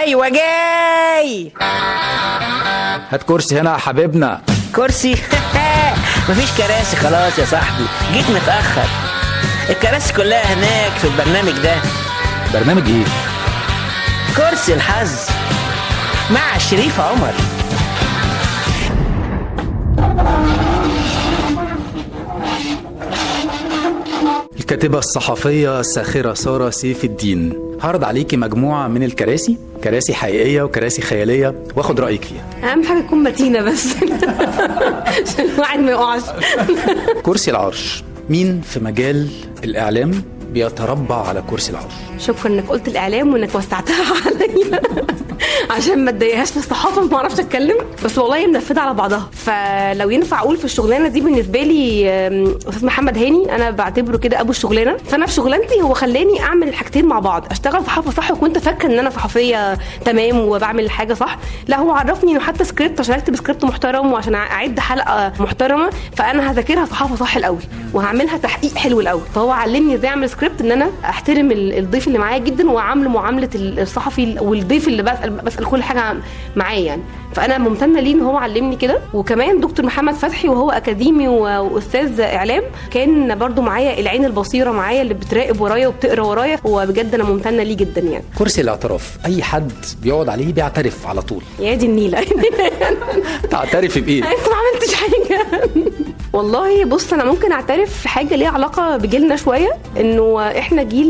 ايوه جاي. هات كرسي هنا يا حبيبنا. كرسي؟ مفيش كراسي خلاص يا صاحبي، جيت متأخر. الكراسي كلها هناك في البرنامج ده. برنامج ايه؟ كرسي الحظ مع شريف عمر. الكاتبة الصحفية الساخرة سارة سيف الدين هعرض عليكي مجموعة من الكراسي، كراسي حقيقية وكراسي خيالية، واخد رأيك فيها. اهم حاجة تكون متينة بس عشان الواحد ما يقعش. كرسي العرش، مين في مجال الإعلام بيتربع على كرسي العرش؟ شكرا انك قلت الاعلام وانك وسعتها عليا عشان ما اتضايقهاش في الصحافه ما اعرفش اتكلم، بس والله منفذه على بعضها. فلو ينفع اقول في الشغلانه دي بالنسبه لي استاذ محمد هاني انا بعتبره كده ابو الشغلانه. فانا في شغلانتي هو خلاني اعمل الحاجتين مع بعض، اشتغل صحافه صح وكنت فاكره ان انا صحفيه تمام وبعمل الحاجه صح، لا هو عرفني انه حتى سكريبت عشان اكتب سكريبت محترم وعشان اعد حلقه محترمه فانا هذاكرها صحافه صح الاول وهعملها تحقيق حلو الاول. فهو علمني ازاي اعمل سكريبت، ان انا احترم الضيف اللي معايا جدا واعامله معامله الصحفي والضيف اللي بسال كل حاجه معايا يعني. فانا ممتنه ليه ان هو علمني كده. وكمان دكتور محمد فتحي وهو اكاديمي واستاذ اعلام كان برضو معايا العين البصيره معايا اللي بتراقب ورايا وبتقرا ورايا، وبجد انا ممتنه ليه جدا يعني. كرسي الاعتراف، اي حد بيقعد عليه بيعترف على طول. يا دي النيله تعترفي بايه؟ انت ما عملتش حاجه. والله بص انا ممكن اعترف في حاجه ليها علاقه بجيلنا شويه، انه احنا جيل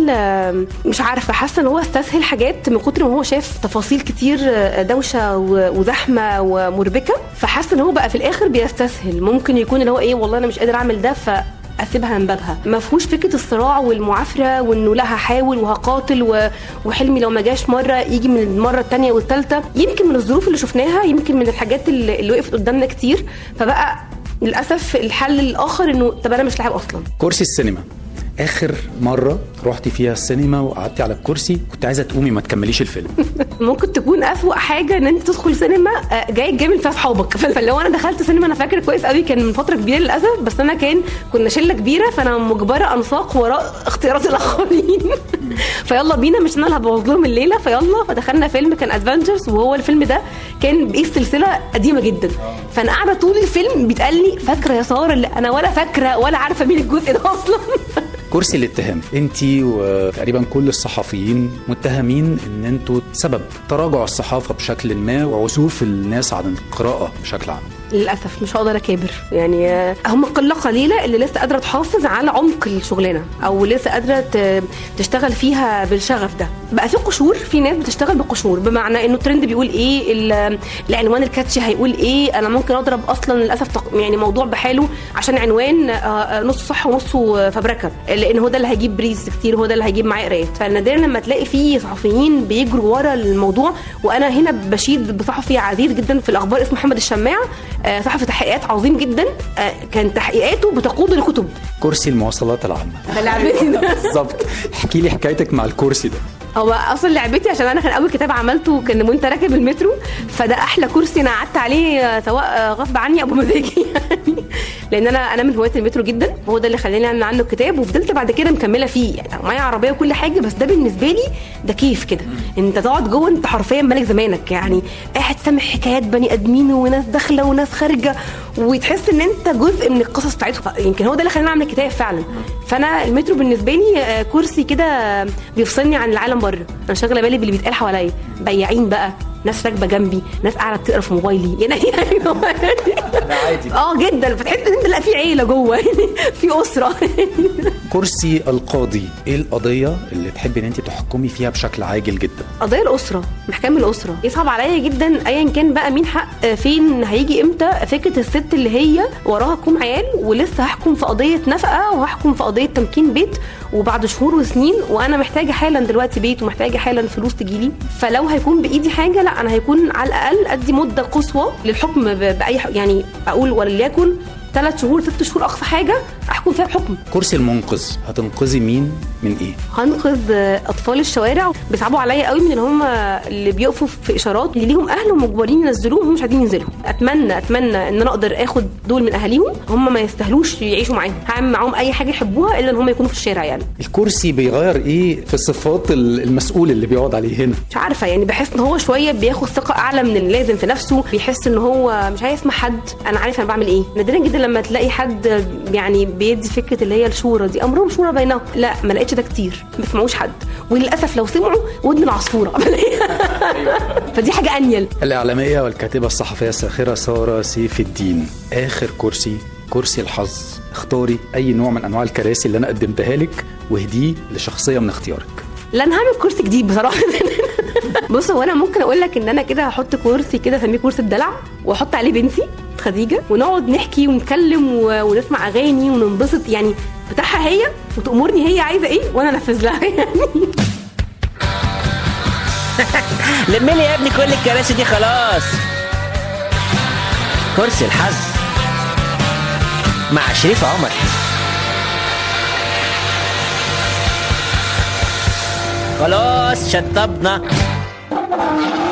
مش عارفه حاسه ان هو استسهل حاجات من كتر ما هو شاف تفاصيل كتير دوشه وزحمه ومربكه، فحاسه ان هو بقى في الاخر بيستسهل. ممكن يكون اللي هو ايه والله انا مش قادر اعمل ده اسيبها من بابها، ما فيهوش فكره الصراع والمعافره وانه لا هحاول وهقاتل وحلمي لو ما جاش مره يجي من المره الثانيه والثالثه. يمكن من الظروف اللي شفناها، يمكن من الحاجات اللي وقفت قدامنا كتير، فبقى للاسف الحل الاخر انه طب انا مش لاعب اصلا. كرسي السينما، اخر مره رحتي فيها السينما وقعدتي على الكرسي كنت عايزه تقومي ما تكمليش الفيلم. ممكن تكون اسوأ حاجه ان انت تدخل سينما جاي تجامل فيها اصحابك. فلو انا دخلت سينما انا فاكر كويس قوي كان من فتره كبيره للاسف، بس انا كنا شله كبيره فانا مجبره انساق وراء اختيارات الاخرين. فيلا بينا مش انا اللي هبوظ لهم الليله، فدخلنا فيلم كان ادفنتشرز، وهو الفيلم ده كان بايه سلسله قديمه جدا. فانا قاعده طول الفيلم بيتقال لي فاكره يا ساره اللي انا ولا فاكره ولا عارفه مين الجزء ده اصلا. كرسي الاتهام، انتي وتقريبا كل الصحفيين متهمين ان انتوا سبب تراجع الصحافه بشكل ما وعزوف الناس عن القراءه بشكل عام. للاسف مش هقدر اكابر يعني، هم قله قليله اللي لسه قادره تحافظ على عمق الشغلانه او لسه قادره تشتغل فيها بالشغف ده. بقى في قشور، في ناس بتشتغل بقشور، بمعنى انه الترند بيقول ايه، العنوان الكاتشي هيقول ايه، انا ممكن اضرب اصلا للاسف يعني موضوع بحاله عشان عنوان نصه صح ونصه فبركه، لان هو ده اللي هيجيب بريز كتير، هو ده اللي هيجيب معاه قرايات. فنادرا لما تلاقي فيه صحفيين بيجروا ورا الموضوع. وانا هنا بشيد بصحفي عزيز جدا في الاخبار اسمه محمد الشماع، صحفي تحقيقات عظيم جدا، كان تحقيقاته بتقود الكتب. كرسي المواصلات العامه ده لعبتي ده بالظبط. احكي لي حكايتك مع الكرسي ده. هو اصلا لعبتي عشان انا كان اول كتاب عملته كان وانت راكب المترو، فده احلى كرسي انا قعدت عليه سواء غصب عني ابو مزاجي يعني، لان انا من هواة المترو جدا، وهو ده اللي خلاني اعمل عنه الكتاب، وفضلت بعد كده مكمله فيه يعني معايا عربيه وكل حاجه. بس ده بالنسبه لي ده كيف كده، انت تقعد جوه انت حرفيا ملك زمانك يعني، قاعد سامع حكايات بني ادمين وناس داخله وناس خارجه، وتحس ان انت جزء من القصص بتاعتهم. يمكن هو ده اللي خلاني اعمل الكتاب فعلا. فانا المترو بالنسبه لي كرسي كده بيفصلني عن العالم بره، انا شاغله بالي باللي بيتقال حواليا، بياعين بقى، ناس راكبه جنبي، ناس قاعده بتقرا في موبايلي يعني عادي جدا. فتحس ان انت لا في عيله جوه في اسره. كرسي القاضي، ايه القضيه اللي تحبي ان انت تحكمي فيها بشكل عاجل جدا؟ قضايا الاسره، محكمه الاسره. يصعب عليا جدا ايا كان بقى مين حق فين هيجي امتى، فكره الست اللي هي وراها كوم عيال ولسه هحكم في قضيه نفقه وهحكم في قضيه تمكين بيت وبعد شهور وسنين، وانا محتاجه حالا دلوقتي بيت ومحتاجه حالا فلوس تجيلي. فلو هيكون بايدي حاجه لا انا هيكون على الاقل ادي مده قصوى للحكم باي يعني اقول وليكن 3 شهور 6 شهور اقصى حاجه احكم فيها بحكم. كرسي المنقذ، هتنقذي مين من ايه؟ هنقذ اطفال الشوارع. بيصعبوا عليا قوي من ان هم اللي بيقفوا في اشارات اللي ليهم اهل ومجبرين ينزلوهم ومش عايزين ينزلوا. اتمنى ان انا اقدر اخد دول من اهاليهم، هم ما يستاهلوش يعيشوا معاهم، هعمل معاهم اي حاجه يحبوها الا ان هم يكونوا في الشارع يعني. الكرسي بيغير ايه في صفات المسؤول اللي بيقعد عليه هنا؟ مش عارفه يعني، بحس ان هو شويه بياخد ثقه اعلى من اللازم في نفسه، بيحس ان هو مش هيسمع حد، انا عارف انا بعمل ايه. نادرا جدا لما تلاقي حد يعني بيدي فكره اللي هي الشورى دي، امرهم شورى بينهم، لا ما لقيتش ده كتير، ما بيسمعوش حد، وللاسف لو سمعوا ودن العصفوره. فدي حاجه انيل. الاعلاميه والكاتبه الصحفيه الساخره ساره سيف الدين، اخر كرسي، كرسي الحظ. اختاري اي نوع من انواع الكراسي اللي انا قدمتها لك واهديه لشخصيه من اختيارك. لا انا هعمل كرسي جديد بصراحه. بص هو انا ممكن اقول لك ان انا كده هحط كرسي كده اسميه كرسي الدلع، واحط عليه بنتي خديجه، ونقعد نحكي ونتكلم ونسمع اغاني وننبسط يعني، بتاعها هي وتأمرني هي عايزه ايه وانا انفذ لها يعني. لملي يا ابني كل الكراسي دي خلاص. كرسي الحظ مع شريف عمر. خلاص شطبنا.